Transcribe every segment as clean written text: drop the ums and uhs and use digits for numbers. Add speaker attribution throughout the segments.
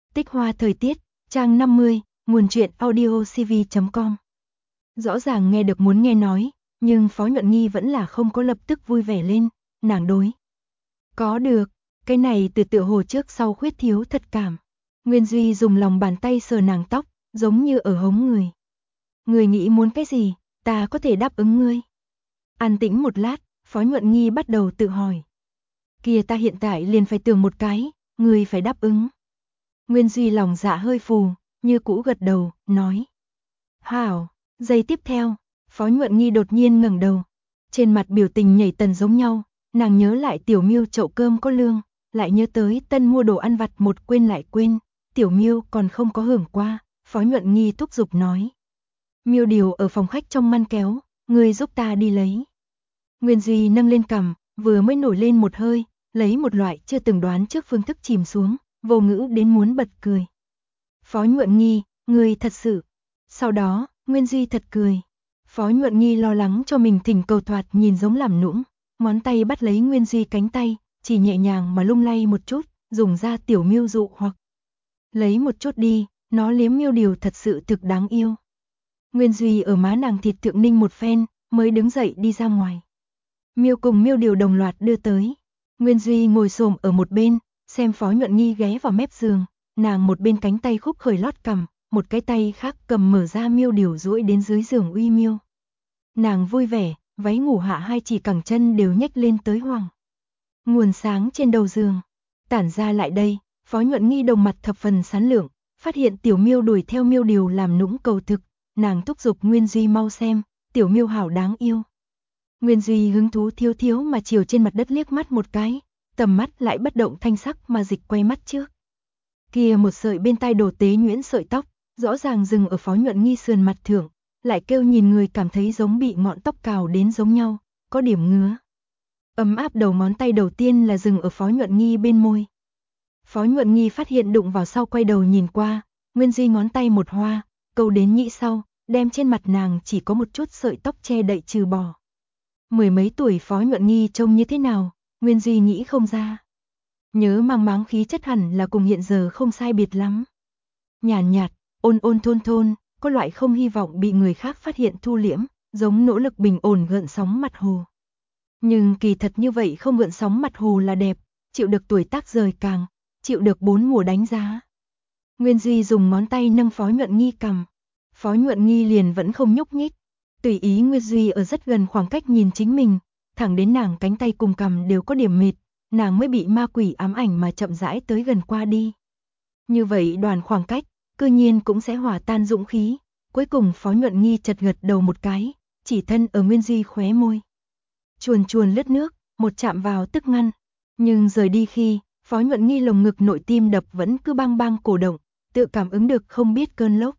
Speaker 1: Tích hoa thời tiết, trang 50, nguồn truyện audiocv.com. Rõ ràng nghe được muốn nghe nói, nhưng Phó Nhuận Nghi vẫn là không có lập tức vui vẻ lên, nàng đối. Có được, cái này từ tựa hồ trước sau khuyết thiếu thật cảm. Nguyên Duy dùng lòng bàn tay sờ nàng tóc, giống như ở hống người. Người nghĩ muốn cái gì, ta có thể đáp ứng ngươi. An tĩnh một lát, Phó Nhuận Nghi bắt đầu tự hỏi. Kìa ta hiện tại liền phải tưởng một cái, ngươi phải đáp ứng. Nguyên Duy lòng dạ hơi phù, như cũ gật đầu, nói. Hảo, giây tiếp theo, Phó Nhuận Nghi đột nhiên ngẩng đầu. Trên mặt biểu tình nhảy tần giống nhau, nàng nhớ lại Tiểu Miêu chậu cơm có lương, lại nhớ tới tân mua đồ ăn vặt một quên lại quên, Tiểu Miêu còn không có hưởng qua, Phó Nhuận Nghi thúc giục nói. Miêu điều ở phòng khách trong ngăn kéo, ngươi giúp ta đi lấy. Nguyên Duy nâng lên cằm, vừa mới nổi lên một hơi, lấy một loại chưa từng đoán trước phương thức chìm xuống, vô ngữ đến muốn bật cười. Phó Nhuận Nghi, ngươi thật sự. Sau đó, Nguyên Duy thật cười. Phó Nhuận Nghi lo lắng cho mình thỉnh cầu thoạt nhìn giống làm nũng, ngón tay bắt lấy Nguyên Duy cánh tay, chỉ nhẹ nhàng mà lung lay một chút, dùng ra Tiểu Miêu dụ hoặc. Lấy một chút đi, nó liếm miêu điều thật sự thực đáng yêu. Nguyên Duy ở má nàng thịt thượng ninh một phen, mới đứng dậy đi ra ngoài. Miêu cùng miêu điều đồng loạt đưa tới. Nguyên Duy ngồi xổm ở một bên, xem Phó Nhuận Nghi ghé vào mép giường, nàng một bên cánh tay khúc khởi lót cằm, một cái tay khác cầm mở ra miêu điều duỗi đến dưới giường uy miêu. Nàng vui vẻ, váy ngủ hạ hai chỉ cẳng chân đều nhếch lên tới hoàng. Nguồn sáng trên đầu giường, tản ra lại đây, Phó Nhuận Nghi đồng mặt thập phần sán lượng, phát hiện Tiểu Miêu đuổi theo miêu điều làm nũng cầu thực, nàng thúc giục Nguyên Duy mau xem, Tiểu Miêu hảo đáng yêu. Nguyên Duy hứng thú thiếu thiếu mà chiều trên mặt đất liếc mắt một cái, tầm mắt lại bất động thanh sắc mà dịch quay mắt trước. Kia một sợi bên tai đồ tế nhuyễn sợi tóc, rõ ràng dừng ở Phó Nhuận Nghi sườn mặt thượng, lại kêu nhìn người cảm thấy giống bị ngọn tóc cào đến giống nhau, có điểm ngứa. Ấm áp đầu ngón tay đầu tiên là dừng ở Phó Nhuận Nghi bên môi. Phó Nhuận Nghi phát hiện đụng vào sau quay đầu nhìn qua, Nguyên Duy ngón tay một hoa, câu đến nhĩ sau, đem trên mặt nàng chỉ có một chút sợi tóc che đậy trừ bỏ. Mười mấy tuổi Phó Nhuận Nghi trông như thế nào, Nguyên Duy nghĩ không ra. Nhớ mang máng khí chất hẳn là cùng hiện giờ không sai biệt lắm. Nhàn nhạt, ôn ôn thôn thôn, có loại không hy vọng bị người khác phát hiện thu liễm, giống nỗ lực bình ổn gợn sóng mặt hồ. Nhưng kỳ thật như vậy không gợn sóng mặt hồ là đẹp, chịu được tuổi tác rời càng, chịu được bốn mùa đánh giá. Nguyên Duy dùng ngón tay nâng Phó Nhuận Nghi cằm. Phó Nhuận Nghi liền vẫn không nhúc nhích, tùy ý Nguyên Duy ở rất gần khoảng cách nhìn chính mình, thẳng đến nàng cánh tay cùng cằm đều có điểm mệt, nàng mới bị ma quỷ ám ảnh mà chậm rãi tới gần qua đi. Như vậy đoàn khoảng cách, cư nhiên cũng sẽ hòa tan dũng khí, cuối cùng Phó Nhuận Nghi chật gật đầu một cái, chỉ thân ở Nguyên Duy khóe môi. Chuồn chuồn lướt nước, một chạm vào tức ngăn, nhưng rời đi khi, Phó Nhuận Nghi lồng ngực nội tim đập vẫn cứ bang bang cổ động, tự cảm ứng được không biết cơn lốc.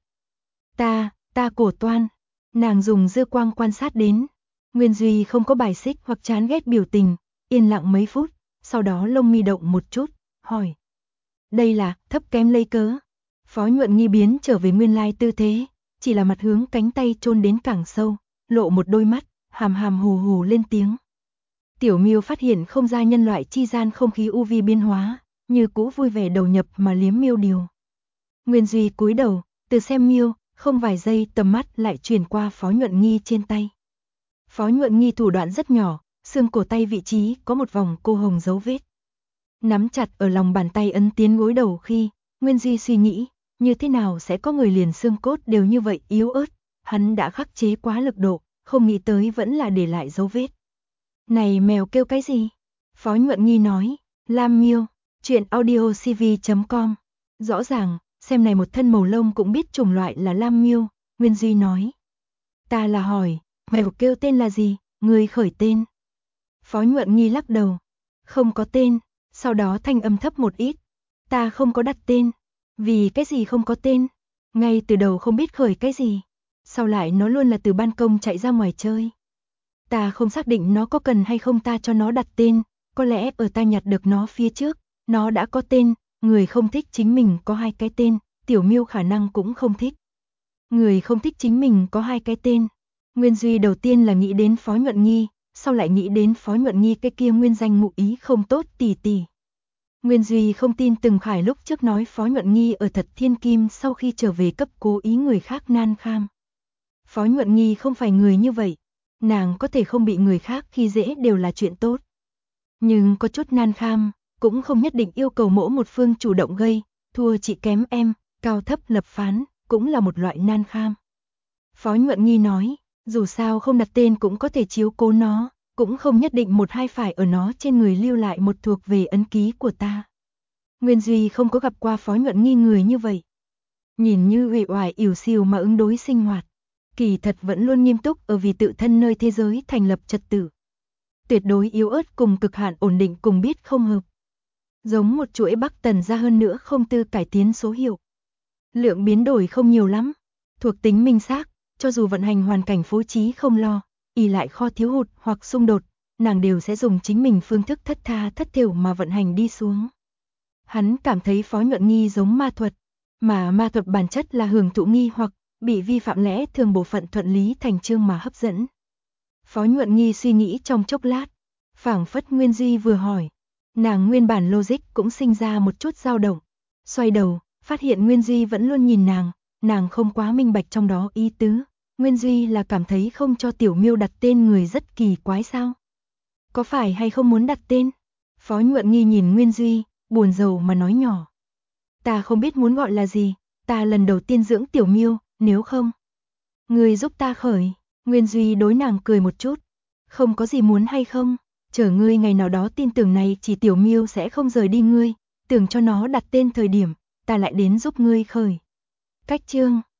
Speaker 1: Ta cổ toan, nàng dùng dư quang quan sát đến. Nguyên Duy không có bài xích hoặc chán ghét biểu tình, yên lặng mấy phút, sau đó lông mi động một chút, hỏi. Đây là thấp kém lấy cớ. Phó Nhuận Nghi biến trở về nguyên lai tư thế, chỉ là mặt hướng cánh tay chôn đến càng sâu, lộ một đôi mắt, hàm hàm hù hù lên tiếng. Tiểu Miêu phát hiện không ra nhân loại chi gian không khí UV biến hóa, như cũ vui vẻ đầu nhập mà liếm miêu điều. Nguyên Duy cúi đầu, từ xem miêu, không vài giây tầm mắt lại chuyển qua Phó Nhuận Nghi trên tay. Phó Nhuận Nghi thủ đoạn rất nhỏ, xương cổ tay vị trí có một vòng cô hồng dấu vết. Nắm chặt ở lòng bàn tay ấn tiến gối đầu khi, Nguyên Duy suy nghĩ, như thế nào sẽ có người liền xương cốt đều như vậy yếu ớt, hắn đã khắc chế quá lực độ, không nghĩ tới vẫn là để lại dấu vết. Này mèo kêu cái gì? Phó Nhuận Nghi nói, Lam Miêu, truyện audiocv.com. Rõ ràng, xem này một thân màu lông cũng biết chủng loại là Lam Miêu, Nguyên Duy nói. Ta là hỏi, mèo kêu tên là gì, người khởi tên. Phó Nhuận Nghi lắc đầu, không có tên, sau đó thanh âm thấp một ít. Ta không có đặt tên, vì cái gì không có tên, ngay từ đầu không biết khởi cái gì, sau lại nó luôn là từ ban công chạy ra ngoài chơi. Ta không xác định nó có cần hay không ta cho nó đặt tên, có lẽ ở ta nhặt được nó phía trước, nó đã có tên, người không thích chính mình có hai cái tên, Tiểu Miêu khả năng cũng không thích. Người không thích chính mình có hai cái tên. Nguyên Duy đầu tiên là nghĩ đến Phó Nhuận Nghi, sau lại nghĩ đến Phó Nhuận Nghi cái kia nguyên danh ngụ ý không tốt tỷ tỷ. Nguyên Duy không tin Từng Khải lúc trước nói Phó Nhuận Nghi ở Thật Thiên Kim sau khi trở về cấp cố ý người khác nan kham. Phó Nhuận Nghi không phải người như vậy, nàng có thể không bị người khác khi dễ đều là chuyện tốt. Nhưng có chút nan kham, cũng không nhất định yêu cầu mỗi một phương chủ động gây, thua chị kém em, cao thấp lập phán, cũng là một loại nan kham. Phó Nhuận Nghi nói, dù sao không đặt tên cũng có thể chiếu cố nó, cũng không nhất định một hai phải ở nó trên người lưu lại một thuộc về ấn ký của ta. Nguyên Duy không có gặp qua Phó Nhuận Nghi người như vậy. Nhìn như uể oải ỉu xìu mà ứng đối sinh hoạt, kỳ thật vẫn luôn nghiêm túc ở vì tự thân nơi thế giới thành lập trật tự. Tuyệt đối yếu ớt cùng cực hạn ổn định cùng biết không hợp. Giống một chuỗi Bắc Tần ra hơn nữa không tư cải tiến số hiệu. Lượng biến đổi không nhiều lắm, thuộc tính minh xác, cho dù vận hành hoàn cảnh phối trí không lo, ỷ lại kho thiếu hụt hoặc xung đột, nàng đều sẽ dùng chính mình phương thức thất tha thất thểu mà vận hành đi xuống. Hắn cảm thấy Phó Nhuận Nghi giống ma thuật, mà ma thuật bản chất là hưởng thụ nghi hoặc bị vi phạm lẽ thường bộ phận thuận lý thành chương mà hấp dẫn. Phó Nhuận Nghi suy nghĩ trong chốc lát, phảng phất Nguyên Duy vừa hỏi, nàng nguyên bản logic cũng sinh ra một chút dao động. Xoay đầu, phát hiện Nguyên Duy vẫn luôn nhìn nàng không quá minh bạch trong đó ý tứ. Nguyên Duy là cảm thấy không cho Tiểu Miêu đặt tên người rất kỳ quái sao? Có phải hay không muốn đặt tên? Phó Nhuận Nghi nhìn Nguyên Duy, buồn rầu mà nói nhỏ. Ta không biết muốn gọi là gì, ta lần đầu tiên dưỡng Tiểu Miêu, nếu không. Ngươi giúp ta khởi, Nguyên Duy đối nàng cười một chút. Không có gì muốn hay không, chờ ngươi ngày nào đó tin tưởng này chỉ Tiểu Miêu sẽ không rời đi ngươi, tưởng cho nó đặt tên thời điểm, ta lại đến giúp ngươi khởi. Cách chương